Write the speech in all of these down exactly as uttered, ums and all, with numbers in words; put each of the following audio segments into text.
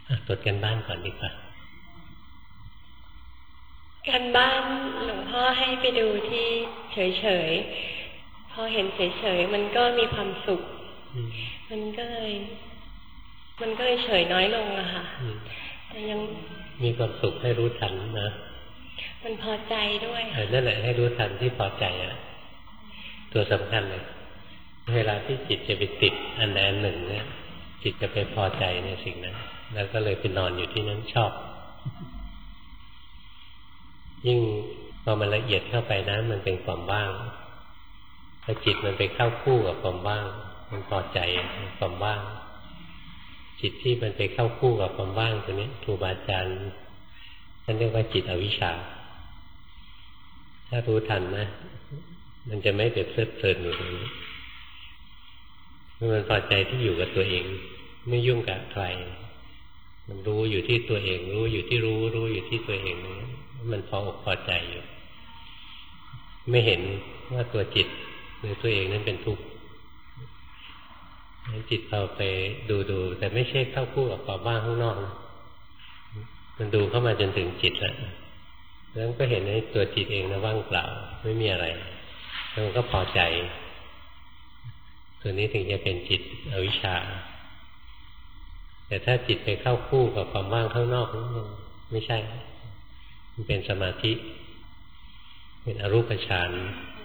ตรวจกันบ้านก่อนดีกว่ากันบ้านหลวงพ่อให้ไปดูที่เฉยๆพอเห็นเฉยๆมันก็มีความสุขมันก็เลยมันก็เลยเฉยน้อยลงอะค่ะแต่ยังมีความสุขให้รู้ทันนะมันพอใจด้วยนั่นแหละให้รู้ทันที่พอใจอะตัวสำคัญเลยเวลาที่จิตจะไปติดอันใดอันหนึ่งเนี่ยจิตจะไปพอใจในสิ่งนั้นแล้วก็เลยไปนอนอยู่ที่นั้นชอบยิ่งพอมันละเอียดเข้าไปนะมันเป็นความว่างพอจิตมันไปเข้าคู่กับความว่างมันพอใจความว่างจิตที่มันไปเข้าคู่กับความว่างตัวนี้ครูบาอาจารย์ท่านเรียกว่าจิตอวิชชาถ้ารู้ทันนะมันจะไม่ไปเพลิดเพลินอยู่ตรงนี้มันพอใจที่อยู่กับตัวเองไม่ยุ่งกับใครมันรู้อยู่ที่ตัวเองรู้อยู่ที่รู้รู้อยู่ที่ตัวเองมันพออกพอใจอยู่ไม่เห็นว่าตัวจิตหรือตัวเองนั้นเป็นทุกข์จิตเราไปดูดูแต่ไม่ใช่เข้าคู่กับความว่างข้างนอกนะมันดูเข้ามาจนถึงจิตแล้วแล้วก็เห็นในตัวจิตเองนะว่างเปล่าไม่มีอะไรแล้วมันก็พอใจตัวนี้ถึงจะเป็นจิตอวิชชาแต่ถ้าจิตไปเข้าคู่กับความว่างข้างนอกนั้นไม่ใช่มันเป็นสมาธิเป็นอรูปฌาน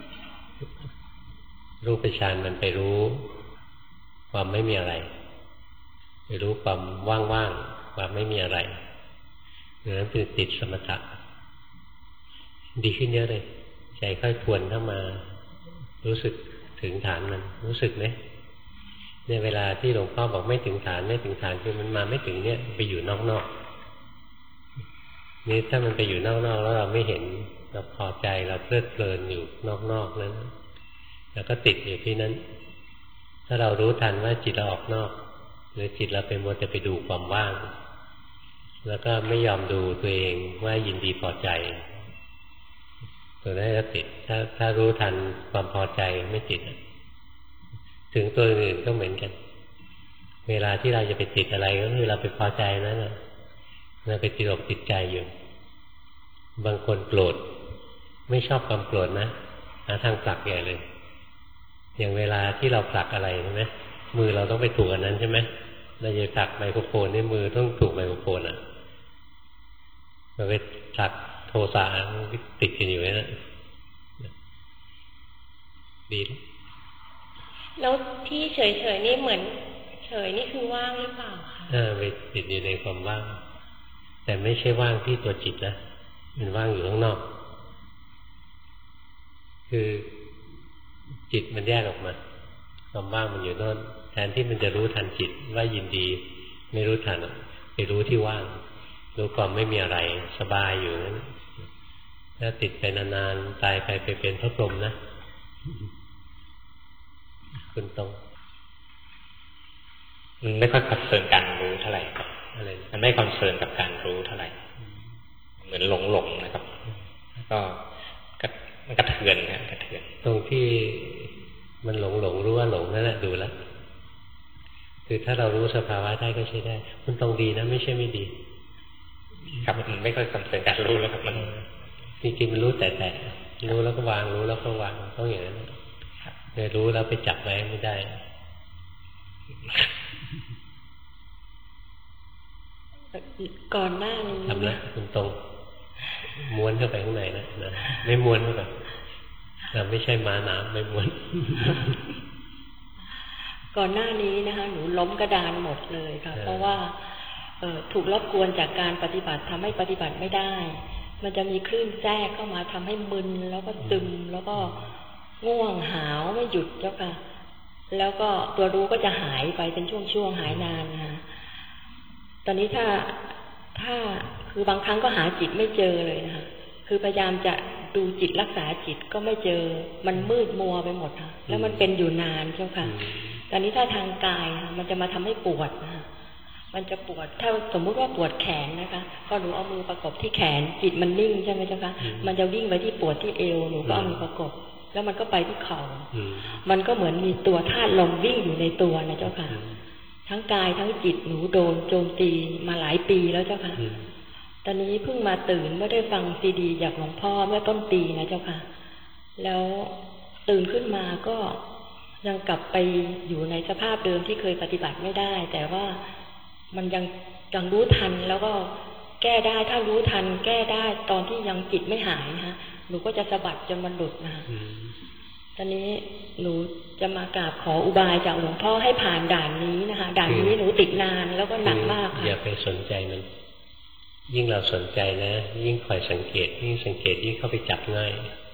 รูปฌานมันไปรู้ความไม่มีอะไรไปรู้ความว่างๆความไม่มีอะไรดังนั้นเป็นติดสมถะดีขึ้นเยอะเลยใจค่อยทวนเข้ามารู้สึกถึงฐานมันรู้สึกไหมในเวลาที่หลวงพ่อบอกไม่ถึงฐานไม่ถึงฐานคือมันมาไม่ถึงเนี่ยไปอยู่นอกๆนี่ถ้ามันไปอยู่นอกๆแล้วเราไม่เห็นเราพอใจเราเพลิดเพลินอยู่นอกๆนั้นแล้วก็ติดอยู่ที่นั้นถ้าเรารู้ทันว่าจิตเราออกนอกหรือจิตเราไปมัวแต่ไปดูความว่างแล้วก็ไม่ยอมดูตัวเองว่ายินดีพอใจตัวนั้นก็ติดถ้าถ้ารู้ทันความพอใจไม่ติดถึงตัวอื่นก็เหมือนกันเวลาที่เราจะไปติดอะไรก็คือเราไปพอใจนั่นแหละเราไปติดอกติดใจอยู่บางคนโกรธไม่ชอบความโกรธนะหาทางผลักใหญ่เลยอย่างเวลาที่เราผลักอะไรใช่ไหมมือเราต้องไปถูกอันนั้นใช่ไหมเราจะผลักไมโครโฟนนี่มือต้องถูกไมโครโฟนอ่ะเราไปผลักโทสะติดกันอยู่นั่นดีแล้วที่เฉยๆนี่เหมือนเฉยนี่คือว่างหรือเปล่าคะเออไปติดอยู่ในความว่างแต่ไม่ใช่ว่างที่ตัวจิตนะมันว่างอยู่ข้างนอกคือจิตมันแยกออกมาความว่างมันอยู่โน่นแทนที่มันจะรู้ทันจิตว่ายินดีไม่รู้ทันไปรู้ที่ว่างรู้ความไม่มีอะไรสบายอยู่นั้นถ้าติดไปนานๆตายไปไปเป็นพระพรหมนะคุณตรงมันไม่ค่อยคอนเซิร์นการรู้เท่าไหร่ครับอะไรมันไม่คอนเซิร์นกับการรู้เท่าไหร่เหมือนหลงหลงนะครับก็มันกระเทือนนะกระเทือนตรงที่มันหลงหลงรู้ว่าหลงนั่นแหละดูแล้วคือถ้าเรารู้สภาวะได้ก็ใช้ได้คุณตรงดีนะไม่ใช่ไม่ดีครับมันไม่ค่อยคอนเซิร์นการรู้แล้วครับมันจริงๆมันรู้แต่แต่รู้แล้วก็วางรู้แล้วก็วางต้องอย่างนั้นเลยรู้แล้วไปจับไว้ไม่ได้ก่อนหน้านี้ทำแล้วคุณตรงม้วนเข้าไปข้างในนะนะไม่ม้วนเข้าไปเราไม่ใช่ม้าน้ำไม่ม้วนก่อนหน้านี้นะคะหนูล้มกระดานหมดเลยค่ะเพราะว่าถูกรบกวนจากการปฏิบัติทำให้ปฏิบัติไม่ได้มันจะมีคลื่นแทรกเข้ามาทำให้มึนแล้วก็ซึมแล้วก็ง่วงหาวไม่หยุดเจ้าค่ะแล้วก็ตัวรู้ก็จะหายไปเป็นช่วงๆหายนานค่ะตอนนี้ถ้าถ้าคือบางครั้งก็หาจิตไม่เจอเลยนะคะคือพยายามจะดูจิตรักษาจิตก็ไม่เจอมันมืดมัวไปหมดค่ะแล้วมันเป็นอยู่นานเจ้าค่ะตอนนี้ถ้าทางกายมันจะมาทำให้ปวดนะคะมันจะปวดถ้าสมมุติว่าปวดแขนนะคะก็หนูเอามือประกบที่แขนจิตมันนิ่งใช่ไหมเจ้าคะมันจะวิ่งไปที่ปวดที่เอวหนูก็เอามือประกบแล้วมันก็ไปที่เข่ามันก็เหมือนมีตัวธาตุลมวิ่งอยู่ในตัวนะเจ้าค่ะทั้งกายทั้งจิตหนูโดนโจมตีมาหลายปีแล้วเจ้าค่ะตอนนี้เพิ่งมาตื่นเมื่อได้ฟังซีดีจากหลวงพ่อเมื่อต้นปีนะเจ้าค่ะแล้วตื่นขึ้นมาก็ยังกลับไปอยู่ในสภาพเดิมที่เคยปฏิบัติไม่ได้แต่ว่ามันยังยังรู้ทันแล้วก็แก้ได้ถ้ารู้ทันแก้ได้ตอนที่ยังจิตไม่หายนะฮะหนูก็จะสะบัดจนมันหลุดนะตอนนี้หนูจะมากราบขออุบายจากหลวงพ่อให้ผ่านด่านนี้นะคะด่านนี้หนูติดนานแล้วก็หนักมากค่ะอย่าไปสนใจมันยิ่งเราสนใจนะยิ่งคอยสังเกตยิ่งสังเกตยิ่งเข้าไปจับง่าย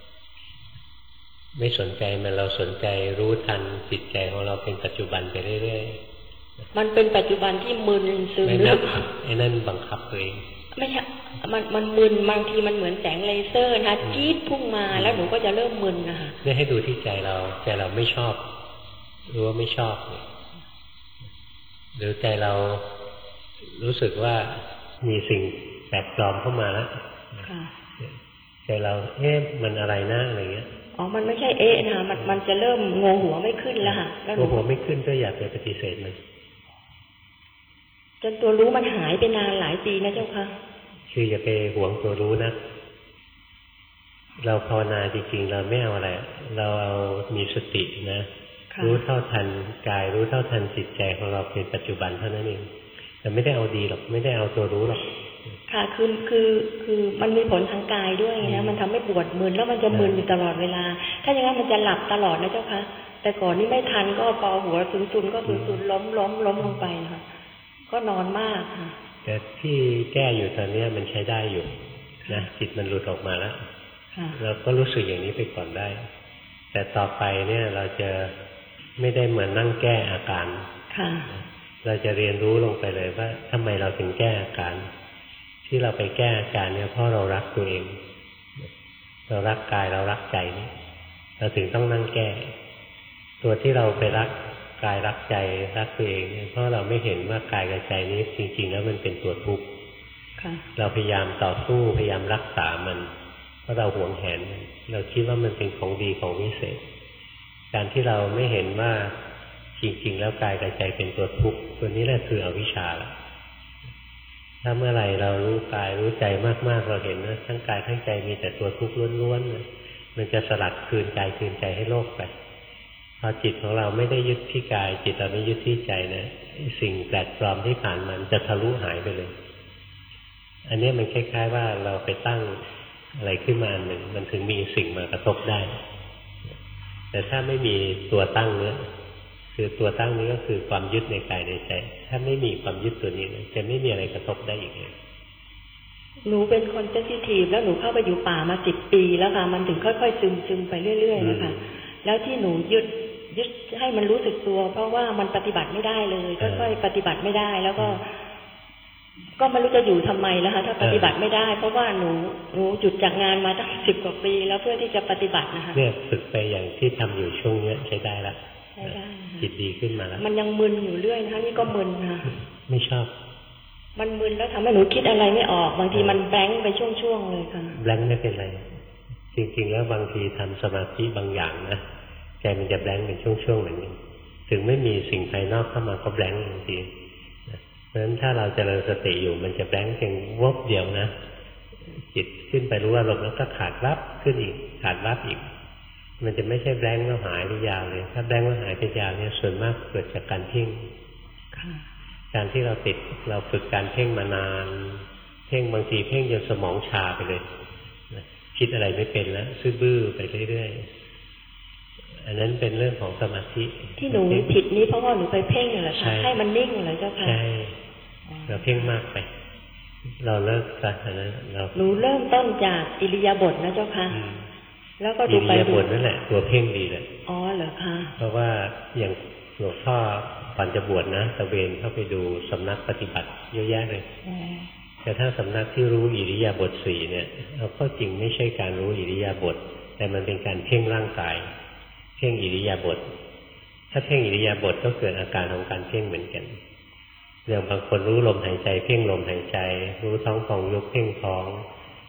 ไม่สนใจมันเราสนใจรู้ทันจิตใจของเราเป็นปัจจุบันไปเรื่อยๆมันเป็นปัจจุบันที่มึนซึมนึกไอ้นั่นบังคับตัวเองไม่ใช่มันมันมึนบางทีมันเหมือนแสงเลเซอร์นะจี๊ดพุ่งมาแล้วหนูก็จะเริ่มมึนนะคะนี่ให้ดูที่ใจเราใจเราไม่ชอบรู้ว่าไม่ชอบหรือใจเรารู้สึกว่ามีสิ่งแปลกปลอมเข้ามาแล้วใจเราเอ๊ะมันอะไรนะอะไรเงี้ยอ๋อมันไม่ใช่เอ๊ะนะมันมันจะเริ่มงงหัวไม่ขึ้นแล้วค่ะงงหัวไม่ขึ้นก็อย่าไปปฏิเสธมันจนตัวรู้มันหายไปนานหลายปีนะเจ้าค่ะคืออย่าไปหวงตัวรู้นะเราภาวนาจริงๆเราไม่เอาอะไรเราเอามีสตินะรู้เท่าทันกายรู้เท่าทันจิตใจของเราเป็นปัจจุบันเท่านั้นเองแต่ไม่ได้เอาดีหรอกไม่ได้เอาตัวรู้หรอกค่ะคือคือคือมันมีผลทางกายด้วยนะมันทำให้ปวดมึนแล้วมันจะมึนอยู่ตลอดเวลาถ้าอย่างนั้นมันจะหลับตลอดนะเจ้าค่ะแต่ก่อนนี่ไม่ทันก็พอหัวซุนๆก็ซุนๆล้มล้มล้มลงไปค่ะก็นอนมากค่ะแต่ที่แก้อยู่ตอนนี้มันใช้ได้อยู่นะจิตมันหลุดออกมาแล้วเราก็รู้สึกอย่างนี้ไปก่อนได้แต่ต่อไปเนี่ยเราจะไม่ได้เหมือนนั่งแก้อาการเราจะเรียนรู้ลงไปเลยว่าทำไมเราถึงแก้อาการที่เราไปแก้อาการเนี่ยเพราะเรารักตัวเองเรารักกายเรารักใจนี่เราถึงต้องนั่งแก้ตัวที่เราไปรักกายรักใจรักตัวเองเพราะเราไม่เห็นว่ากายกับใจนี้จริงๆแล้วมันเป็นตัวทุกข์เราพยายามต่อสู้พยายามรักษามันเพราะเราหวงแหนเราคิดว่ามันเป็นของดีของวิเศษการที่เราไม่เห็นว่าจริงๆแล้วกายกับใจเป็นตัวทุกข์ตัวนี้แหละคืออวิชชาละถ้าเมื่อไหร่เรารู้กายรู้ใจมากๆเราเห็นว่าทั้งกายทั้งใจมีแต่ตัวทุกข์ล้วนๆมันจะสลัดคืนกายคืนใจให้โลกไปพอจิตของเราไม่ได้ยึดที่กายจิตเราไม่ยึดที่ใจนะสิ่งแปลกปลอมที่ผ่านมันจะทะลุหายไปเลยอันนี้มันคล้ายๆว่าเราไปตั้งอะไรขึ้นมาหนึ่งมันถึงมีสิ่งมากระทบได้แต่ถ้าไม่มีตัวตั้งเนี้ยคือตัวตั้งนี้ก็คือความยึดในกายในใจถ้าไม่มีความยึดตัวนี้จะไม่มีอะไรกระทบได้อีกเลยหนูเป็นคนเซนซิทีฟแล้วหนูเข้าไปอยู่ป่ามาสิบปีแล้วค่ะมันถึงค่อยๆซึมซึมไปเรื่อยๆนะคะแล้วที่หนูยึดยึดให้มันรู้สึกตัวเพราะว่ามันปฏิบัติไม่ได้เลยค่อยๆปฏิบัติไม่ได้แล้วก็ก็ไม่รู้จะอยู่ทำไมแล้วคะถ้าปฏิบัติไม่ได้เพราะว่าหนูหนูหยุดจากงานมาตั้งสิบกว่าปีแล้วเพื่อที่จะปฏิบัตินะคะเนี่ยฝึกไปอย่างที่ทำอยู่ช่วงนี้ใช้ได้ละใช้ได้จิตดีขึ้นมาแล้วมันยังมึนอยู่เรื่อยนะคะนี่ก็มึนค่ะไม่ชอบมันมึนแล้วทำให้หนูคิดอะไรไม่ออกบางทีมันแบงค์ไปช่วงๆเลยค่ะแบงค์ไม่เป็นไรจริงๆแล้วบางทีทำสมาธิบางอย่างนะใจมันจะแบงค์เป็นช่วงๆอย่างนี้ถึงไม่มีสิ่งภายนอกเข้ามาก็แบงค์บางทีเพราะฉะนั้นถ้าเราเจริญสติอยู่มันจะแบงค์เพียงวบเดียวนะจิตขึ้นไปรู้อารมณ์แล้วก็ขาดรับขึ้นอีกขาดรับอีกมันจะไม่ใช่แบงค์แล้วหายไปยาวเลยถ้าแบงค์แล้วหายไปยาวเนี่ยส่วนมากเกิดจากการเพ่งการที่เราติดเราฝึกการเพ่งมานานเพ่งบางทีเพ่งจนสมองชาไปเลยคิดอะไรไม่เป็นแล้วซื่อบื้อไปเรื่อยๆอันนั้นเป็นเรื่องของสมาธิที่หนูผิดนี้เพราะว่าหนูไปเพ่งเหรอคะให้มันนิ่งเหรอเจ้าค่ะใช่เราเพ่งมากไปเราเลิกซะนะเราหนูเริ่มต้นจากอิริยาบถนะเจ้าค่ะแล้วก็ดูไปอิริยาบถนั่นแหละตัวเพ่งดีเลยอ๋อเหรอคะเพราะว่าอย่างหลวงพ่อก่อนจะบวชนะตะเวนเข้าไปดูสำนักปฏิบัติเยอะแยะเลยแต่ถ้าสำนักที่รู้อิริยาบถสี่เนี่ยเอาเข้าจริงไม่ใช่การรู้อิริยาบถแต่มันเป็นการเพ่งร่างกายเพ่งอิริยาบถถ้าเพ่งอิริยาบถก็เกิดอาการของการเพ่งเหมือนกันอย่างบางคนรู้ลมหายใจเพ่งลมหายใจรู้ท้องฟองยุบเพ่งท้อง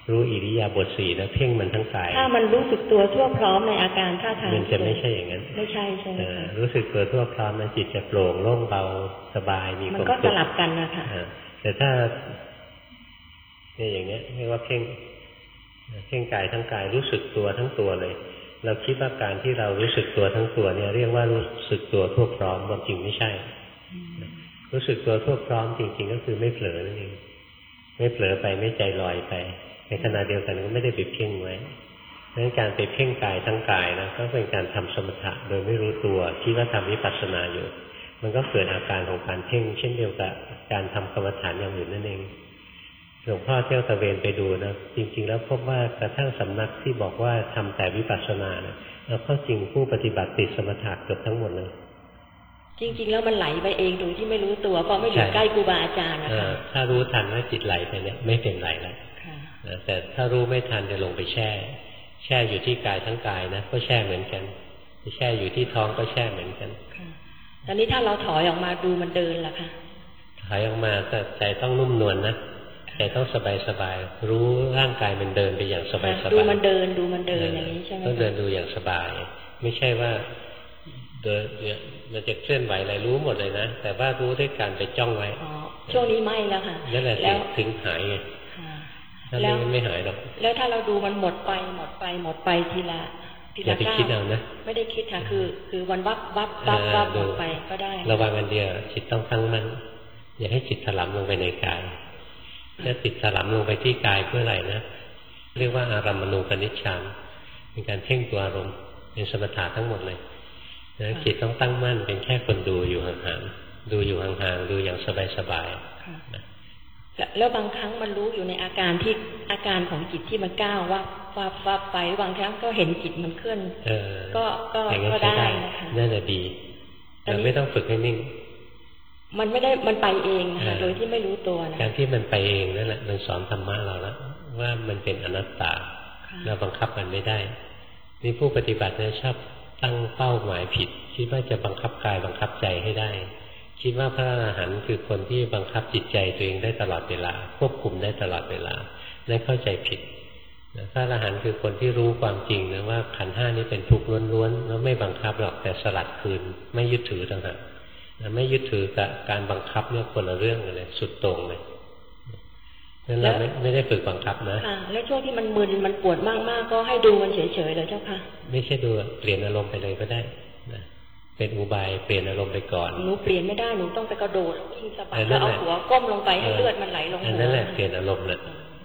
รู้อิริยาบถสี่แล้วเพ่งมันทั้งกายถ้ามันรู้สึกตัวทั่วพร้อมในอาการท่าทางมันจะไม่ใช่อย่างนั้นไม่ใช่ใช่ไหมคะรู้สึกตัวทั่วพร้อมนะจิตจะโปร่งโล่งเบาสบายมีความสุขมันก็สลับกันนะคะแต่ถ้าเนี่ยอย่างเนี้ยเรียกว่าเพ่งเพ่งกายทั้งกายรู้สึกตัวทั้งตัวเลยเราคิดว่าการที่เรารู้สึกตัวทั้งตัวเนี่ยเรียกว่ารู้สึกตัวทั่วพร้อมความจริงไม่ใช่รู้สึกตัวทั่วพร้อมจริงๆก็คือไม่เผลอนั่นเองไม่เผลอไปไม่ใจลอยไปในขณะเดียวกันก็ไม่ได้ไปเพ่งไว้ดังนั้นการไปเพ่งกายทั้งกายนะก็เป็นการทำสมถะโดยไม่รู้ตัวคิดว่าทำวิปัสสนาอยู่มันก็เกิดอาการของการเพ่งเช่นเดียวกับการทำกรรมฐานอย่างอื่นนั่นเองหลวงพ่อเที่ยวตะเวนไปดูนะจริงๆแล้วพบว่ากระทั่งสำนักที่บอกว่าทำแต่วิปัสสนาเนี่ยแล้วก็จริงผู้ปฏิบัติติดสมถะเกือบทั้งหมดเลยจริงๆแล้วมันไหลไปเองโดยที่ไม่รู้ตัวเพราะไม่อยู่ใกล้ครูบาอาจารย์นะคะถ้ารู้ทันว่าจิตไหลไปเนี่ยไม่เป็นไรแล้วแต่ถ้ารู้ไม่ทันจะลงไปแช่แช่อยู่ที่กายทั้งกายนะก็แช่เหมือนกันแช่อยู่ที่ท้องก็แช่เหมือนกันตอนนี้ถ้าเราถอยออกมาดูมันเดินล่ะคะถอยออกมาแต่ใจต้องนุ่มนวลนะใจต้องสบายสบายรู้ร่างกายมันเดินไปอย่างสบายสบายดูมันเดินดูมันเดินอย่างนี้ใช่ไหมต้องเดินดูอย่างสบายไม่ใช่ว่าเดินเนี่ยมันจะเคลื่อนไหวอะไรรู้หมดเลยนะแต่ว่ารู้ด้วยการไปจ้องไว้ช่วงนี้ไม่แล้วค่ะนั่นแหละถึงหายไงแล้วไม่หายหรอกแล้วถ้าเราดูมันหมดไปหมดไปหมดไปทีละทีละก้าวไม่ได้คิดค่ะคือคือวันวับวับวับวับหมดไปก็ได้ระวังอันเดียวจิตต้องตั้งมั่นอย่าให้จิตถลำลงไปในกายถ้าจิตถลำลงไปที่กายเพื่ออะไรนะเรียกว่าอารามณูปนิชฌานเป็นการเพ่งตัวอารมณ์เป็นสมถะทั้งหมดเลยนะจิตต้องตั้งมั่นเป็นแค่คนดูอยู่ห่างๆดูอยู่ห่างๆดูอย่างสบายๆแล้วบางครั้งมันรู้อยู่ในอาการที่อาการของจิตที่มันก้าวว่าว่าว่าไปบางครั้งก็เห็นจิตมันเคลื่อนก็ก็ก็ได้นะคะนั่นแหละดีแต่ไม่ต้องฝึกให้นิ่งมันไม่ได้มันไปเองค่ะโดยที่ไม่รู้ตัวนะการที่มันไปเองนั่นแหละมันสอนธรรมะเราแล้วว่ามันเป็นอนัตตาเราบังคับมันไม่ได้นี่ผู้ปฏิบัติเนี่ยชอบตั้งเป้าหมายผิดคิดว่าจะบังคับกายบังคับใจให้ได้คิดว่าพระอรหันต์คือคนที่บังคับจิตใจตัวเองได้ตลอดเวลาควบคุมได้ตลอดเวลานั่นเข้าใจผิดพระอรหันต์คือคนที่รู้ความจริงนะว่าขันธ์ห้านี้เป็นทุกข์ล้วนๆแล้วไม่บังคับหรอกแต่สลัดคืนไม่ยึดถือต่างหากไม่ยึดถือกับการบังคับเนี่ยคนละเรื่องเลยสุดตรงเลยนั่นเราไม่ไม่ได้ฝึกบังคับนะค่ะแล้วช่วงที่มันมึนมันปวดมากๆก็ให้ดูมันเฉยๆเลยเจ้าค่ะไม่ใช่ดูเปลี่ยนอารมณ์ไปเลยก็ได้นะเป็นอุบายเปลี่ยนอารมณ์ไปก่อนหนูเปลี่ยนไม่ได้หนูต้องไปกระโดดวิ่งสะบัดแล้วเอาหัวก้มลงไปให้เลือดมันไหลลงหัวนั่นแหละเปลี่ยนอารมณ์แหละ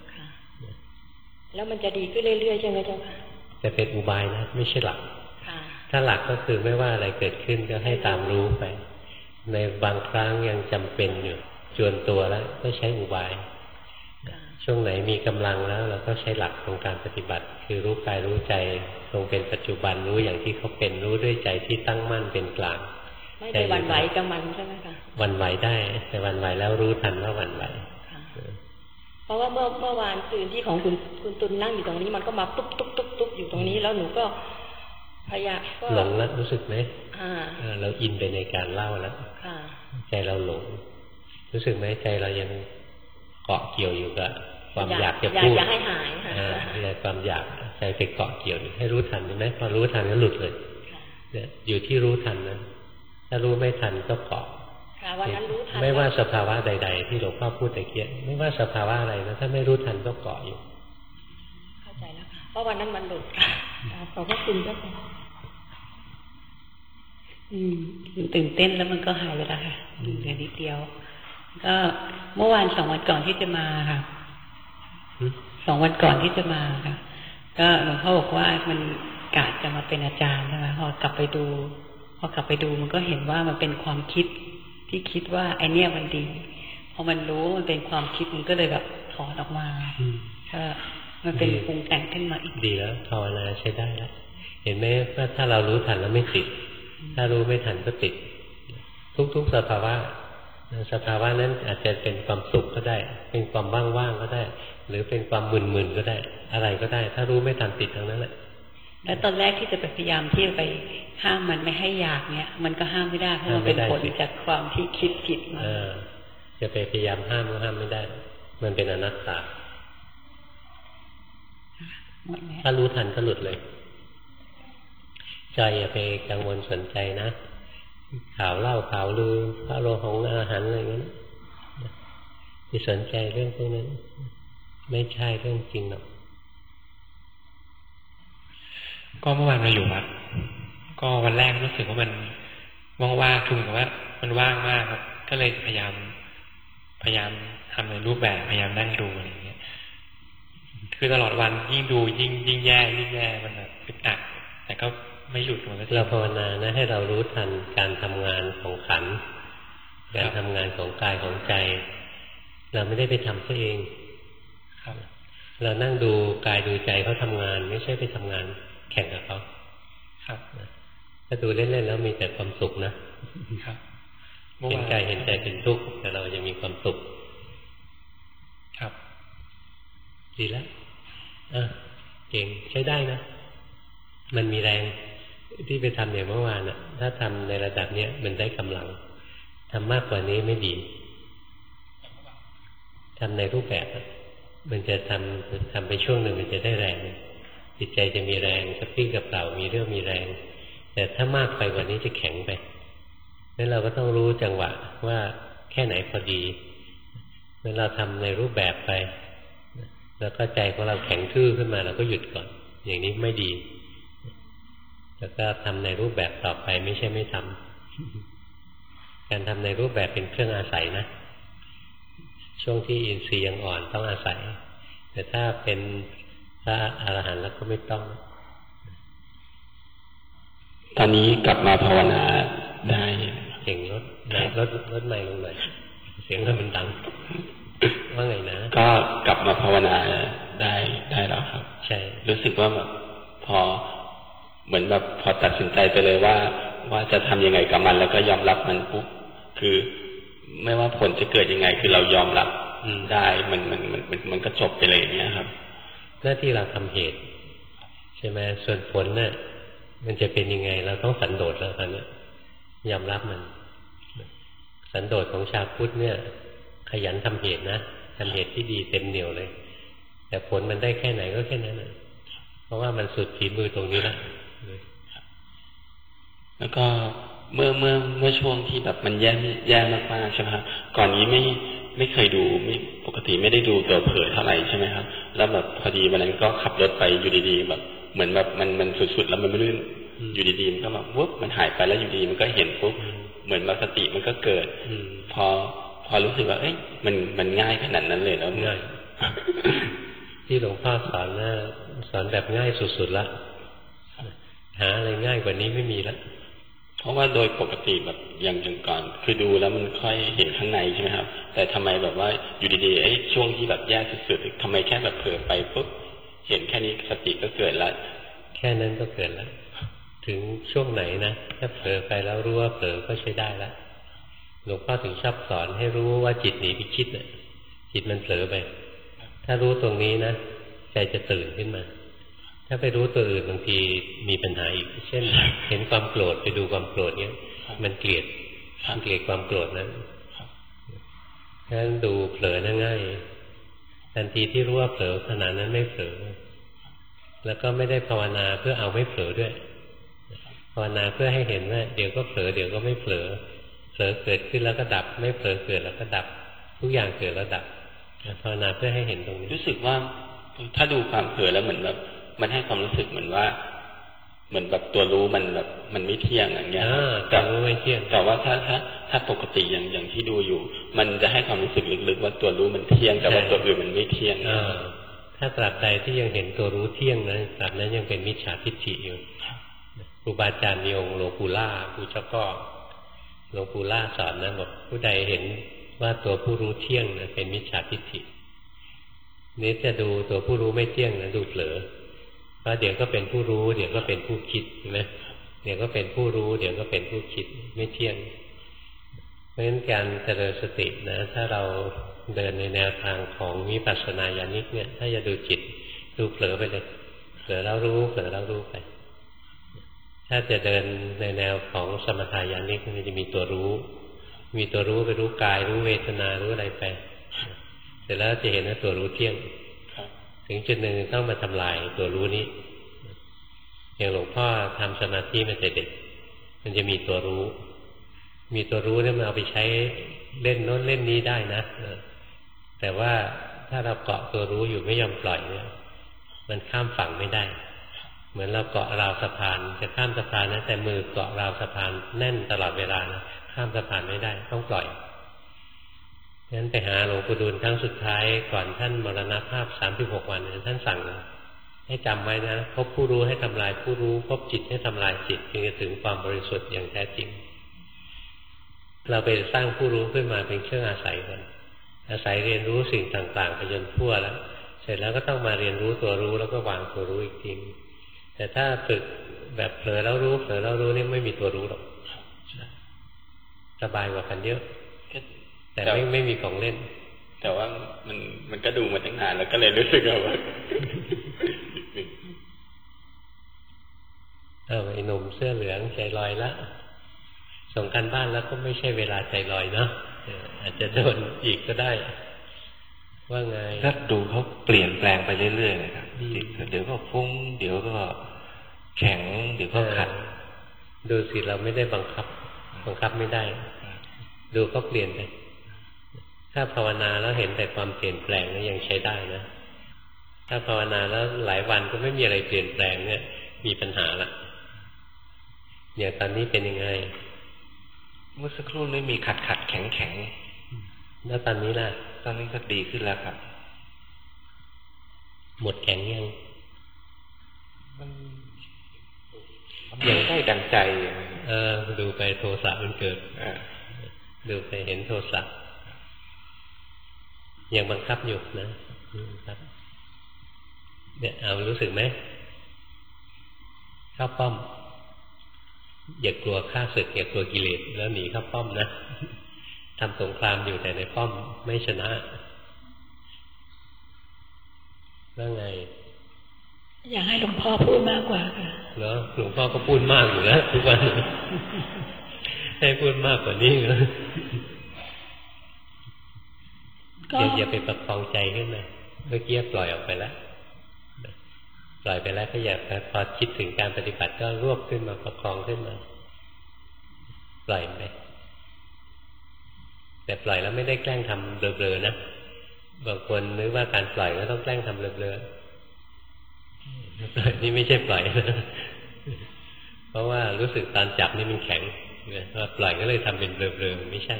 แล้วมันจะดีขึ้นเรื่อยๆใช่ไหมเจ้าค่ะแต่เป็นอุบายนะไม่ใช่หลักถ้าหลักก็คือไม่ว่าอะไรเกิดขึ้นก็ให้ตามรู้ไปในบางครั้งยังจำเป็นอยู่จวนตัวแล้วก็ใช้อุบายช่วงไหนมีกำลังแล้วเราก็ใช้หลักของการปฏิบัติคือรู้กายรู้ใจตรงเป็นปัจจุบันรู้อย่างที่เขาเป็นรู้ด้วยใจที่ตั้งมั่นเป็นกลางไม่ได้หวั่นไหวกับมันใช่ไหมคะหวั่นไหวได้แต่หวั่นไหวแล้วรู้ทันว่าหวั่นไหวเพราะว่าเมื่อเมื่อวานตื่นที่ของคุณคุณตุลนั่งอยู่ตรงนี้มันก็มาตุ๊บตุ๊บตุ๊บตุ๊บอยู่ตรงนี้แล้วหนูก็พยายามก็หลงแล้วรู้สึกไหมเราอินไปในการเล่าแล้วใจเราหลงรู้สึกไหมใจเรายังเกาะเกี่ยวอยู่กับความอยากจะพูดอยากให้หายอะไรความอยากใจไปเกาะเกี่ยวให้รู้ทันใช่ไหมพอรู้ทันก็หลุดเลยเนี่ยอยู่ที่รู้ทันนะถ้ารู้ไม่ทันก็เกาะไม่ว่าสภาวะใดๆที่หลวงพ่อพูดตะเกียบไม่ว่าสภาวะอะไรนะถ้าไม่รู้ทันก็เกาะอยู่เข้าใจแล้วค่ะเพราะวันนั้นมันหลุดค่ะขอบพระคุณเจ้าค่ะอืมตื่นเต้นแล้วมันก็หายไปแล้วค่ะแค่นิดเดียวก็เมื่อวานสองวันก่อนที่จะมาค่ะสองวันก่อนที่จะมาค่ะก็หลวงพ่อบอกว่ามันกะจะมาเป็นอาจารย์ใช่ไหมพอกลับไปดูพอกลับไปดูมันก็เห็นว่ามันเป็นความคิดที่คิดว่าไอเนี้ยมันดีพอมันรู้มันเป็นความคิดมันก็เลยแบบถอนออกมาก็มันเป็นปรุงแต่งขึ้นมาอีกดีแล้วภาวนาใช้ได้แล้วเห็นไหมว่าถ้าเรารู้ทันแล้วไม่ติดถ้ารู้ไม่ทันก็ติดทุกๆสภาวะสภาวะนั้นอาจจะเป็นความสุขก็ได้เป็นความว่างๆก็ได้หรือเป็นความมึนๆก็ได้อะไรก็ได้ถ้ารู้ไม่ทันติดทั้งนั้นแหละแล้วตอนแรกที่จะพยายามที่จะไปห้ามมันไม่ให้อยากเนี่ยมันก็ห้ามไม่ได้เพราะมันเป็นผลจากความที่คิดผิดมาจะไปพยายามห้ามก็ห้ามไม่ได้มันเป็นอนัตตาถ้ารู้ทันก็หลุดเลยใจอย่าไปกังวลสนใจนะข่าวเล่าข่าวลือพระโลหงอาหารอะไรเงี้ยที่สนใจเรื่องพวกนั้นไม่ใช่เรื่องจริงหรอกก็เมื่อวานเราอยู่วัดก็วันแรกรู้สึกว่ามันว่างๆคือเหมือนกับว่ามันว่างมากครับก็เลยพยายามพยายามทำในรูปแบบพยายามนั่งดูอะไรอย่างเงี้ยคือตลอดวันยิ่งดูยิ่งยิ่งแย่ยิ่งแย่มันแบบอึดอัดแต่ก็ไม่หลุดมันก็เราภาวนานะให้เรารู้ทันการทำงานของขันธ์การทำงานของกายของใจเราไม่ได้ไปทำซะเองครับเรานั่งดูกายดูใจเขาทำงานไม่ใช่ไปทำงานแข่งกับเขาครับถ้าดูเล่นๆแล้วมีแต่ความสุขนะครับเห็นกายเห็นใจเป็นทุกข์แต่เราจะมีความสุขครับดีแล้วอ่ะเก่งใช้ได้นะมันมีแรงที่ไปทำอย่างเมื่อวานอ่ะถ้าทำในระดับเนี้ยมันได้กำลังทำมากกว่านี้ไม่ดีทำในรูปแบบมันจะทำทำไปช่วงหนึ่งมันจะได้แรงจิตใจจะมีแรงกระปรี้กระเปร่ามีเรื่องมีแรงแต่ถ้ามากไปกว่านี้จะแข็งไปนั้นเราก็ต้องรู้จังหวะว่าแค่ไหนพอดีเมื่อเราทำในรูปแบบไปแล้วก็ใจของเราแข็งทื่อขึ้นมาเราก็หยุดก่อนอย่างนี้ไม่ดีแล้วก็ทำในรูปแบบต่อไปไม่ใช่ไม่ทำการทำในรูปแบบเป็นเครื่องอาศัยนะช่วงที่อินทรีย์ยังอ่อนต้องอาศัยแต่ถ้าเป็นพระอรหันต์แล้วก็ไม่ต้องตอนนี้กลับมาภาวนาได้เสียงลดลดลดไมค์ลงหน่อยเสียงมันดังว่าไงนะก็กลับมาภาวนาได้ได้แล้วครับใช่รู้สึกว่าแบบพอเหมือนแบบพอตัดสินใจไปเลยว่าว่าจะทำยังไงกับมันแล้วก็ยอมรับมันปุ๊บคือไม่ว่าผลจะเกิดยังไงคือเรายอมรับได้มันมันมันมันมันก็จบไปเลยอย่างเงี้ยครับหน้าที่เราทำเหตุใช่ไหมส่วนผลเนี่ยมันจะเป็นยังไงเราต้องสันโดษแล้วตอนนี้ยอมรับมันสันโดษของชาวพุทธเนี่ยขยันทำเหตุนะทำเหตุที่ดีเต็มเหนี่ยวเลยแต่ผลมันได้แค่ไหนก็แค่นั้นนะเพราะว่ามันสุดฝีมือตรงนี้แล้วแล้วก็เมื่อเมื่อเมื่อช่วงที่แบบมันแย่แย่มากๆใช่ไหมครับก่อนนี้ไม่ไม่เคยดูไม่ปกติไม่ได้ดูตัวเผยเท่าไหร่ใช่ไหมครับแล้วแบบพอดีวันนั้นก็ขับรถไปอยู่ดีๆแบบเหมือนแบบมันมันสุดๆแล้วมันไม่ลื่นอยู่ดีๆมันก็แบบวุ๊บมันหายไปแล้วอยู่ดีมันก็เห็นปุ๊บเหมือนมาสติมันก็เกิดพอพอรู้สึกว่าเอ้ยมันมันง่ายขนาดนั้นเลยแล้วง่ายที่หลวงพ่อสอนนะสอนแบบง่ายสุดๆละหาอะไรง่ายกว่านี้ไม่มีละเพราะว่าโดยปกติแบบอย่างอย่างก่อนคือดูแล้วมันค่อยเห็นข้างในใช่ไหมครับแต่ทำไมแบบว่าอยู่ดีๆไอ้ช่วงที่แบบแย่สุดๆทำไมแค่แบบเผลอไปปุ๊บเห็นแค่นี้สติก็เกิดแล้วแค่นั้นก็เกิดแล้วถึงช่วงไหนนะถ้าเผลอไปแล้วรู้ว่าเผลอก็ใช้ได้แล้วหลวงพ่อถึงชอบสอนให้รู้ว่าจิตหนีไปคิดน่ะจิตมันเผลอไปถ้ารู้ตรงนี้นะใจจะตื่นขึ้นมาถ้าไปรู้ตัวอื่นบางทีมีปัญหาอีกเช่นเห็นความโกรธไปดูความโกรธเนี้ยมันเกลียดมันเกลียดความโกรธนั้นฉะนั้นดูเผลอน่าง่ายทันทีที่รู้ว่าเผลอขณะนั้นไม่เผลอแล้วก็ไม่ได้ภาวนาเพื่อเอาไม่เผลอด้วยภาวนาเพื่อให้เห็นว่าเดี๋ยวก็เผลอเดี๋ยวก็ไม่เผลอเผลอเกิดขึ้นแล้วก็ดับไม่เผลอเกิดแล้วก็ดับทุกอย่างเกิดแล้วดับภาวนาเพื่อให้เห็นตรงนี้รู้สึกว่าถ้าดูความเผลอแล้วเหมือนแบบมันให้ความรู้สึกเหมือนว่าเหมือนแบบตัวรู้มันแบบมันไม่เที่ยงอย่างเงี้ยแต่รู้ไม่เที่ยงแต่ว่าถ้าถ้าถ้าปกติอย่างอย่างที่ดูอยู่มันจะให้ความรู้สึกลึกๆว่าตัวรู้มันเที่ยงแต่ว่าตัวอื่นมันไม่เที่ยงถ้าตราบใดที่ยังเห็นตัวรู้เที่ยงนะตราบนั้นยังเป็นมิจฉาทิฏฐิอยู่ครูบาอาจารย์มีองค์หลวงปู่ล่าปู่เจ้าก็หลวงปู่ล่าสอนนะบอกผู้ใดเห็นว่าตัวผู้รู้เที่ยงนะเป็นมิจฉาทิฏฐินี้จะดูตัวผู้รู้ไม่เที่ยงนะดูเผลอเพราะเดี๋ยวก็เป็นผู้รู้เดี๋ยวก็เป็นผู้คิดใช่ไหมเดี๋ยวก็เป็นผู้รู้เดี๋ยวก็เป็นผู้คิดไม่เที่ยงเพราะฉะนั้นการเจริญสตินะถ้าเราเดินในแนวทางของวิปัสสนาญาณิกเนี่ยถ้าจะดูจิตดูเผลอไปเลยเผลอแล้วรู้เผลอแล้วรู้ไปถ้าจะเดินในแนวของสมถายานิกมันจะมีตัวรู้มีตัวรู้ไปรู้กายรู้เวทนารู้อะไรไปเสร็จแล้วจะเห็นว่าตัวรู้เที่ยงถึถึงจุดหนึ่งต้องมาทำลายตัวรู้นี้อย่างหลวงพ่อทำสมาธิมาแต่เด็กมันจะมีตัวรู้มีตัวรู้เนี่ยมันเอาไปใช้เล่นโน้นเล่นนี้ได้นะแต่ว่าถ้าเราเกาะตัวรู้อยู่ไม่ยอมปล่อยเนี่ยมันข้ามฝั่งไม่ได้เหมือนเราเกาะราวสะพานจะข้ามสะพานนะแต่มือเกาะราวสะพานแน่นตลอดเวลานะข้ามสะพานไม่ได้ต้องปล่อยงั้นไปหาหลวงปู่ดูลครั้งสุดท้ายก่อนท่านมรณภาพสามสิบหกวันท่านสั่งให้จำไว้นะพบผู้รู้ให้ทำลายผู้รู้พบจิตให้ทำลายจิตจึงจะถึงความบริสุทธิ์อย่างแท้จริงเราไปสร้างผู้รู้ขึ้นมาเป็นเครื่องอาศัยกันอาศัยเรียนรู้สิ่งต่างๆไปจนทั่วแล้วเสร็จแล้วก็ต้องมาเรียนรู้ตัวรู้แล้วก็วางตัวรู้อีกทีแต่ถ้าฝึกแบบเผลอแล้วรู้เผลอแล้วรู้นี่ไม่มีตัวรู้หรอกสบายกว่ากันเยอะแต่ไม่ไม่มีของเล่นแต่ว่ามันมันก็ดูมาตั้งนานแล้วก็เลยรู้สึกว่าเออไอ้หนุ่มเสื้อเหลืองใจลอยละส่งกันบ้านแล้วก็ไม่ใช่เวลาใจลอยเนาะอาจจะโดนอีกก็ได้ว่าไงถ้าดูเขาเปลี่ยนแปลงไปเรื่อยๆเลยครับเดี๋ยวก็ฟุ้งเดี๋ยวก็แข็งเดี๋ยวก็ขัดดูสิเราไม่ได้บังคับบังคับไม่ได้ดูก็เปลี่ยนไปถ้าภาวนาแล้วเห็นแต่ความเปลี่ยนแปลงนี่ยังใช้ได้นะถ้าภาวนาแล้วหลายวันก็ไม่มีอะไรเปลี่ยนแปลงเนี่ยมีปัญหาละอย่างตอนนี้เป็นยังไงเมื่อสักครู่นี้มีขัดขัดแข็งแข็งแล้วตอนนี้ล่ะตอนนี้ก็ดีขึ้นแล้วครับหมดแข็งยังมันยังได้ดังใจเออดูไปโทสะมันเกิดดูไปเห็นโทสะยังบังคับอยู่นะครับเนี่ยเอารู้สึกไหมเข้าป้อมอย่ากลัวข้าศึกอย่ากลัวกิเลสแล้วหนีเข้าป้อมนะทำสงครามอยู่แต่ในป้อมไม่ชนะว่าไงอยากให้หลวงพ่อพูดมากกว่าค่ะแล้วหลวงพ่อก็พูดมากอยู่แล้วทุกวันให้พูดมากกว่านี้นะอย่าอย่าไปประคองใจขึ้นมาเมื่อกี้ปล่อยออกไปแล้วปล่อยไปแล้วก็อย่าพอคิดถึงการปฏิบัติก็รวบขึ้นมาประคองขึ้นมาปล่อยไปแต่ปล่อยแล้วไม่ได้แกล้งทำเบลอๆนะบางคนนึกว่าการปล่อยก็ต้องแกล้งทำเบลอๆปล่อยนี่ไม่ใช่ปล่อยนะเพราะว่ารู้สึกตอนจับนี่มันแข็งพอปล่อยก็เลยทำเป็นเบลอๆไม่ใช่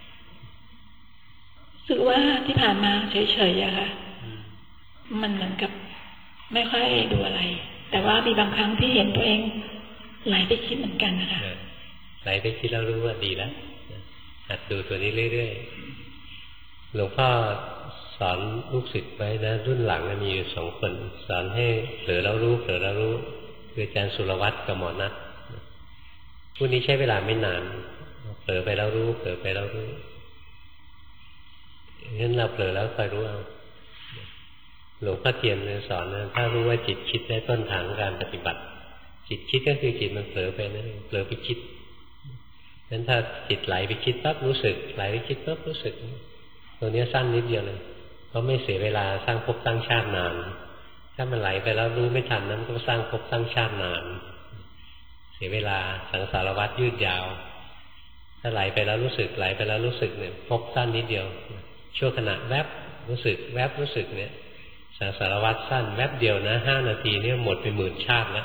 รู้สึกว่าที่ผ่านมาเฉยๆอะค่ะมันเหมือนกับไม่ค่อยดูอะไรแต่ว่ามีบางครั้งที่เห็นตัวเองไหลไปคิดเหมือนกันนะคะไหลไปคิดแล้วรู้ว่าดีแล้วหัดดูตัวนี้เรื่อยๆหลวงพ่อสอนลูกศิษย์ไว้นะรุ่นหลังมีอยู่สองคนสอนให้เผลอแล้วรู้เผลอแล้วรู้คืออาจารย์สุรวัตรกับหมอนัทผู้นี้ใช้เวลาไม่นานเผลอไปแล้วรู้เผลอไปแล้วรู้งั้นเราเผลอแล้วคอยรู้เอาหลวงพ่อเทียนสอนนะถ้ารู้ว่าจิตคิดได้ต้นทางการปฏิบัติจิตคิดก็คือจิตมันเผลอไปนั่นเองเผลอไปคิดงั้นถ้าจิตไหลไปคิดปั๊บรู้สึกไหลไปคิดปั๊บรู้สึกตัวนี้สั้นนิดเดียวเลยเพราะไม่เสียเวลาสร้างภพสร้างชาตินานถ้ามันไหลไปแล้วรู้ไม่ทันนั้นก็สร้างภพสร้างชาตินานเสียเวลาสังสารวัฏยืดยาวถ้าไหลไปแล้วรู้สึกไหลไปแล้วรู้สึกเนี่ยภพสั้นนิดเดียวชั่วขณะแวบรู้สึกแวบรู้สึกเนี่ยสังสารวัฏสั้นแวบเดียวนะห้านาทีเนี่ยหมดไปหมื่นชาติแล้ว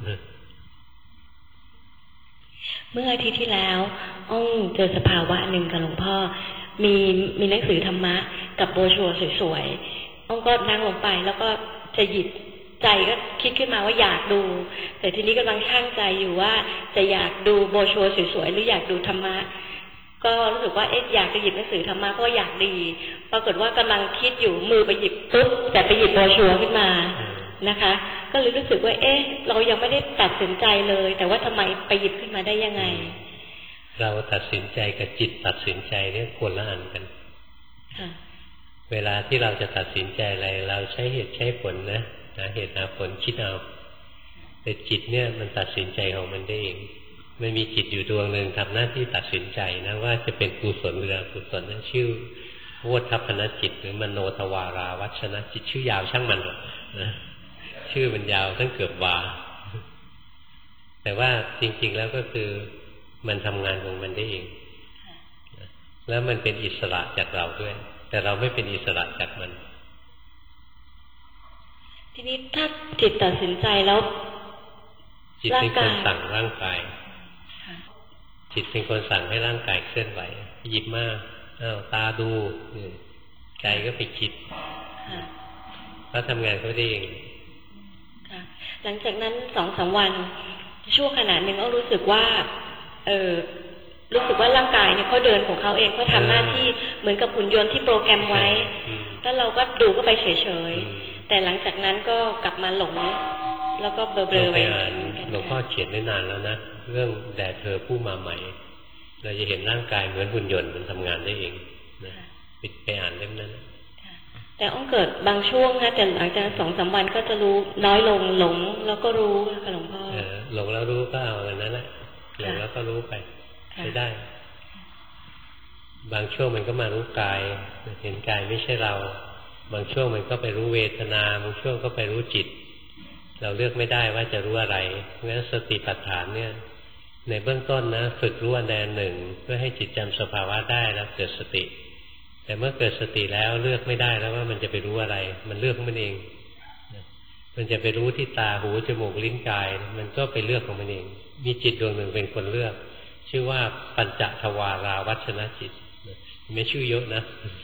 เมื่ออาทิตย์ที่แล้วอ้องเจอสภาวะหนึ่งกับหลวงพ่อมีมีหนังสือธรรมะกับโบรชัวร์สวยๆอ้องก็นั่งลงไปแล้วก็จะหยิบใจก็คิดขึ้นมาว่าอยากดูแต่ทีนี้กำลังชั่งใจอยู่ว่าจะอยากดูโบรชัวร์สวยๆหรืออยากดูธรรมะก็รู้สึกว่าเอ๊ะอยากจะหยิบหนังสือธรรมะเพราะอยากดีปรากฏว่ากำลังคิดอยู่มือไปหยิบปุ๊บแต่ไปหยิบโบรชัวร์ขึ้นมานะคะก็เลยรู้สึกว่าเอ๊ะเรายังไม่ได้ตัดสินใจเลยแต่ว่าทำไมไปหยิบขึ้นมาได้ยังไงเราตัดสินใจกับจิตตัดสินใจเนี่ยคนละอันกันเวลาที่เราจะตัดสินใจอะไรเราใช้เหตุใช้ผลนะหาเหตุหาผลคิดเอาแต่จิตเนี่ยมันตัดสินใจของมันได้เองไม่มีจิตอยู่ดวงหนึ่งทำหน้าที่ตัดสินใจนะว่าจะเป็นกุศลหรืออกุศลนั่นชื่อโวทัพพนจิตหรือมโนทวาราวัชนะจิตชื่อยาวช่างมันนะชื่อมันยาวตั้งเกือบวาแต่ว่าจริงๆแล้วก็คือมันทำงานของมันได้เองแล้วมันเป็นอิสระจากเราด้วยแต่เราไม่เป็นอิสระจากมันทีนี้ถ้าจิตตัดสินใจแล้วจิตเป็นคนสั่งร่างกายจิตเป็นคนสั่งให้ร่างกายเคลื่อนไหวหยิบมาอ้าวตาดูใจก็ไปคิดแล้วทำงานเขาได้เองหลังจากนั้นสองสามวันช่วงขณะหนึ่งก็รู้สึกว่าเออรู้สึกว่าร่างกายเนี่ยเขาเดินของเขาเองเขาทำหน้าที่เหมือนกับหุ่นยนต์ที่โปรแกรมไว้แล้วเราก็ดูก็ไปเฉยๆแต่หลังจากนั้นก็กลับมาหลงแล้วก็เบลอๆไปหลวงพ่อเขียนได้นานแล้วนะเรื่องแด่เธอผู้มาใหม่เราจะเห็นร่างกายเหมือนหุ่นยนต์มันทำงานได้เองนะปิดไปอ่านเล่มนั้นแต่อ้องเกิดบางช่วงนะแต่หลังจากสองสามวันก็จะรู้น้อยลงหลงแล้วก็รู้ค่ะหลวงพ่อหลงแล้วรู้ก็เอาอันนั้นแหละหลงแล้วก็รู้ไปไม่ได้บางช่วงมันก็มารู้กายเห็นกายไม่ใช่เราบางช่วงมันก็ไปรู้เวทนาบางช่วงก็ไปรู้จิตเราเลือกไม่ได้ว่าจะรู้อะไรเพราะฉะนั้นสติปัฏฐานเนี่ยในเบื้องต้นนะฝึกรู้อันใดอันหนึ่งเพื่อให้จิตจำสภาวะได้แล้วเกิดสติแต่เมื่อเกิดสติแล้วเลือกไม่ได้แล้วว่ามันจะไปรู้อะไรมันเลือกมันเองมันจะไปรู้ที่ตาหูจมูกลิ้นกายมันก็ไปเลือกของมันเองมีจิตดวงหนึ่งเป็นคนเลือกชื่อว่าปัญจทวาราวัชนะจิตไม่ชื่อเยอะนะ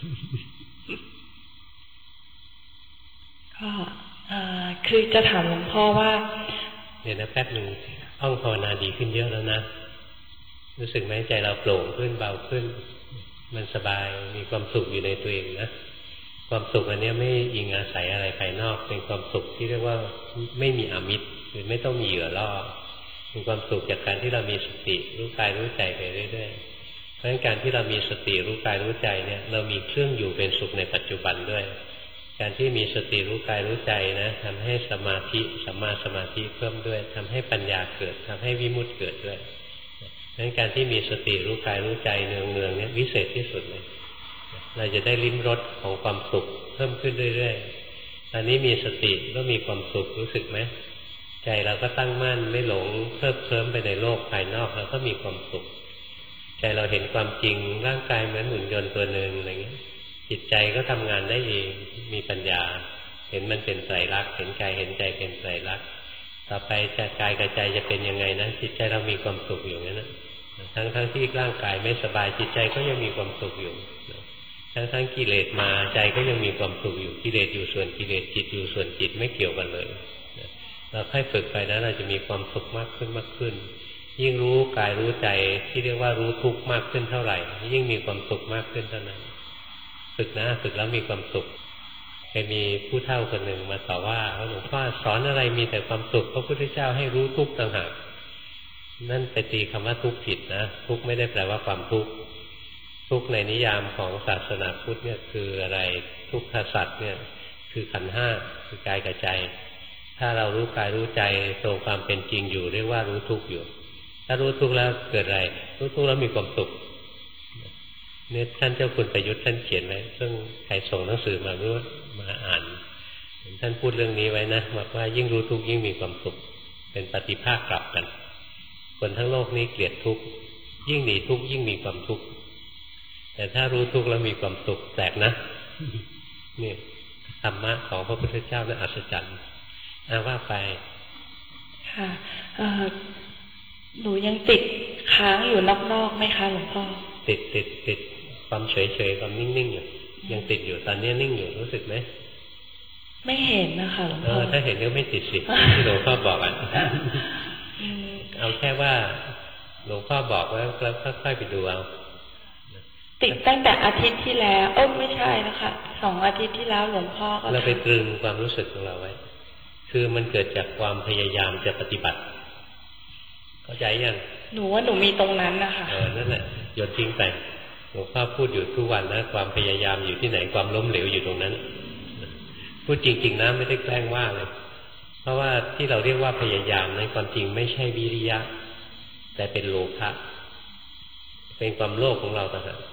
ก็คือจะถามหลวงพ่อว่าเดี๋ยวนะแป๊บหนึ่งห้องภาวนาดีขึ้นเยอะแล้วนะรู้สึกไหมใจเราโปร่งขึ้นเบาขึ้นมันสบายมีความสุขอยู่ในตัวเองนะความสุขอันนี้ไม่อิงอาศัยอะไรภายนอกเป็นความสุขที่เรียกว่าไม่มีอามิตรคือไม่ต้องมีเหยื่อล่อเป็นความสุขจากการที่เรามีสติรู้กายรู้ใจไปเรื่อยๆเพราะฉะนั้นการที่เรามีสติรู้กายรู้ใจเนี่ยเรามีเครื่องอยู่เป็นสุขในปัจจุบันด้วยการที่มีสติรู้กายรู้ใจนะทำให้สมาธิสัมมาสมาธิเพิ่มด้วยทำให้ปัญญาเกิดทำให้วิมุตติเกิดด้วยดังนั้นการที่มีสติรู้กายรู้ใจเนืองๆเนี่ยวิเศษที่สุดเลยเราจะได้ลิ้มรสของความสุขเพิ่มขึ้นเรื่อยๆตอนนี้มีสติก็มีความสุขรู้สึกไหมใจเราก็ตั้งมั่นไม่หลงเพลิดเพลินไปในโลกภายนอกแล้วก็มีความสุขใจเราเห็นความจริงร่างกายเหมือนหุ่นยนต์ตัวหนึ่งอะไรเงี้ยจิตใจก็ทำงานได้เองมีปัญญาเห็นมันเป็นไตรลักษณ์เห็นกายเห็นใจเป็นไตรลักษณ์ต่อไปจะกายกับใจจะเป็นยังไงนะจิตใจเรามีความสุขอยู่งั้นนะทั้งทั้งที่ร่างกายไม่สบายจิตใจก็ยังมีความสุขอยู่ทั้งทั้งกิเลสมาใจก็ยังมีความสุขอยู่กิเลสอยู่ส่วนกิเลสจิตอยู่ส่วนจิตไม่เกี่ยวกันเลยเราค่อยฝึกไปนะเราจะมีความสุขมากขึ้นมากขึ้นยิ่งรู้กายรู้ใจที่เรียกว่ารู้ทุกข์มากขึ้นเท่าไหร่ยิ่งมีความสุขมากขึ้นเท่านั้นฝึกนะฝึกแล้วมีความสุขเคยมีผู้เฒ่าคนหนึ่งมาต่อว่าหลวงพ่อสอนอะไรมีแต่ความสุขพระพุทธเจ้าให้รู้ทุกข์ต่างหากนั่นไปตีคำว่าทุกข์ผิดนะทุกข์ไม่ได้แปลว่าความทุกข์ทุกข์ในนิยามของศาสนาพุทธเนี่ยคืออะไรทุกขสัตว์เนี่ยคือขันธ์ห้าคือกายกับใจถ้าเรารู้กายรู้ใจตรงความเป็นจริงอยู่เรียกว่ารู้ทุกข์อยู่ถ้ารู้ทุกข์แล้วเกิดอะไรรู้ทุกข์แล้วมีความสุขเนี่ยท่านเจ้าคุณประยุทธ์ท่านเขียนไว้ซึ่งใครส่งหนังสือมารู้มาอ่านท่านพูดเรื่องนี้ไว้นะบอกว่ายิ่งรู้ทุกข์ยิ่งมีความสุขเป็นปฏิภาคกลับกันคนทั้งโลกนี้เกลียดทุกข์ยิ่งหนีทุกข์ยิ่งมีความทุกข์แต่ถ้ารู้ทุกข์แล้วมีความสุขแปลกนะนี่ธรรมะของพระพุทธเจ้าน่าอัศจรรย์อาว่าไปค่ะหนูยังติดค้างอยู่นอกๆไหมคะหลวงพ่อติดติดติดความเฉยเฉยความนิ่งๆอยู่ยังติดอยู่ตอนนี้นิ่งอยู่รู้สึกไหมไม่เห็นนะคะหลวงพ่อถ้าเห็นก็ไม่ติดสิที่หลวงพ่อบอกอ่ะเอาแค่ว่าหลวงพ่อบอกแล้วแล้วค่อยๆไปดูเอาติดตั้งแต่อาทิตย์ที่แล้วเออไม่ใช่นะคะสองอาทิตย์ที่แล้วหลวงพ่อก็เราไปตรึงความรู้สึกของเราไว้คือมันเกิดจากความพยายามจะปฏิบัติเข้าใจยังหนูว่าหนูมีตรงนั้นนะคะเออนั่นแหละโยนทิ้งไปหลวงพ่อพูดอยู่ทุกวันนะความพยายามอยู่ที่ไหนความล้มเหลวอยู่ตรงนั้นพูดจริงๆนะไม่ได้แกล้งว่าเลยเพราะว่าที่เราเรียกว่าพยายามในความจริงไม่ใช่วิริยะแต่เป็นโลภะเป็นความโลภของเราต่างหาก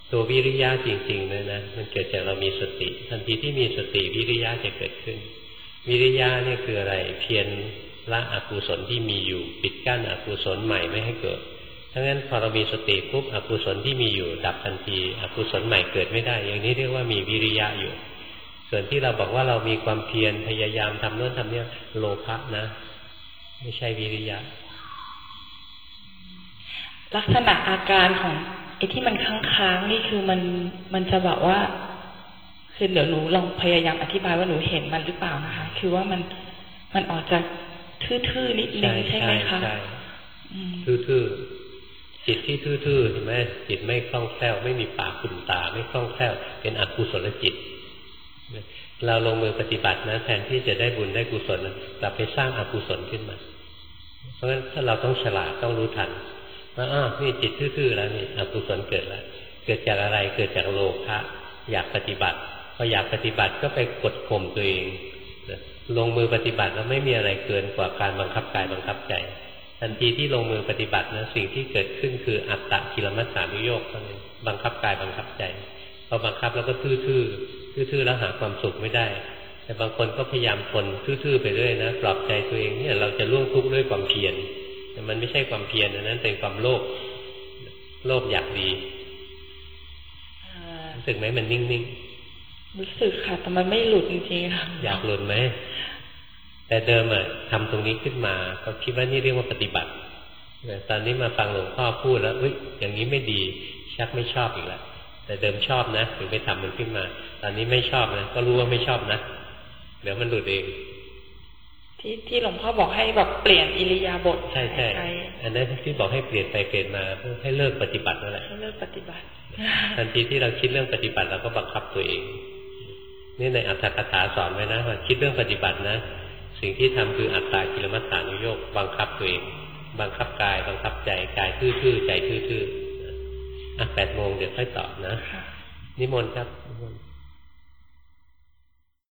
ตัววิริยะจริงๆเลยนะมันเกิดจากเรามีสติทันทีที่มีสติวิริยะจะเกิดขึ้นวิริยะนี่คืออะไรเพียรละอกุศลที่มีอยู่ปิดกั้นอกุศลใหม่ไม่ให้เกิดถ้างั้นพอเรามีสติปุ๊บอกุศลที่มีอยู่ดับทันทีอกุศลใหม่เกิดไม่ได้อย่างนี้เรียกว่ามีวิริยะอยู่ส่วนที่เราบอกว่าเรามีความเพียรพยายามทำโน้นทำนี้โลภะนะไม่ใช่วิริยะลักษณะอาการของไอ้ที่มันค้างๆนี่คือมันมันจะแบบว่าคือเดี๋ยวหนูลองพยายามอธิบายว่าหนูเห็นมันหรือเปล่านะคะคือว่ามันมันออกจากทื่อๆนิดนึงใช่ไหมคะใช่ทื่อๆจิตที่ทื่อๆเห็นไหมจิตไม่คล่องแคล่วไม่มีปากขุ่นตาไม่คล่องแคล่วเป็นอกุศลจิตเราลงมือปฏิบัตินะแทนที่จะได้บุญได้กุศลกลับไปสร้างอกุศลขึ้นมาเพราะฉะนั้นถ้าเราต้องฉลาดต้องรู้ทันว่าอ้าวนี่จิตทื่อๆแล้วนี่อกุศลเกิดแล้วเกิดจากอะไรเกิดจากโลภะอยากปฏิบัติพออยากปฏิบัติก็ไปกดข่มตัวเองลงมือปฏิบัติแล้วไม่มีอะไรเกินกว่าการบังคับกายบังคับใจทันทีที่ลงมือปฏิบัตินะสิ่งที่เกิดขึ้นคืออัตตกิลมัฏฐานุโยคเท่านั้นบังคับกายบังคับใจพอบังคับแล้วก็ทื่อๆทื่อๆแล้วหาความสุขไม่ได้แต่บางคนก็พยายามทนทื่อๆไปเรื่อยนะปลอบใจตัวเองเนี่ยเราจะล่วงทุกข์ด้วยความเพียรแต่มันไม่ใช่ความเพียรนั้นเป็นความโลภโลภอยากดีรู้สึกไหมมันนิ่งๆรู้สึกค่ะแต่มันไม่หลุดจริงๆค่ะอยากหลุดไหมแต่เดิมอะทำตรงนี้ขึ้นมาก็คิดว่านี่เรียกว่าปฏิบัติตอนนี้มาฟังหลวงพ่อพูดแล้วเอ้ยอย่างนี้ไม่ดีชักไม่ชอบอีกแล้วแต่เดิมชอบนะถึงไปทำมันขึ้นมาตอนนี้ไม่ชอบนะก็รู้ว่าไม่ชอบนะเดี๋ยวมันหลุดเองที่ที่หลวงพ่อบอกให้แบบเปลี่ยนอิริยาบถใช่ใช่อันนั้นที่บอกให้เปลี่ยนไปเปลี่ยนมาเพื่อให้เลิกปฏิบัตินั่นแหละให้เลิกปฏิบัติทันทีที่เราคิดเรื่องปฏิบัติเราก็บังคับตัวเองนี่ในอัตถกถาสอนไว้นะว่าคิดเรื่องปฏิบัตินะสิ่งที่ทำคืออัตตกิลมัฏฐานุโยคบังคับตัวเองบังคับกายบังคับใจกายทื่อๆใจทื่อๆอ่ะแปดโมงเดี๋ยวค่อยตอบนะนิมนต์ครับนิมนต์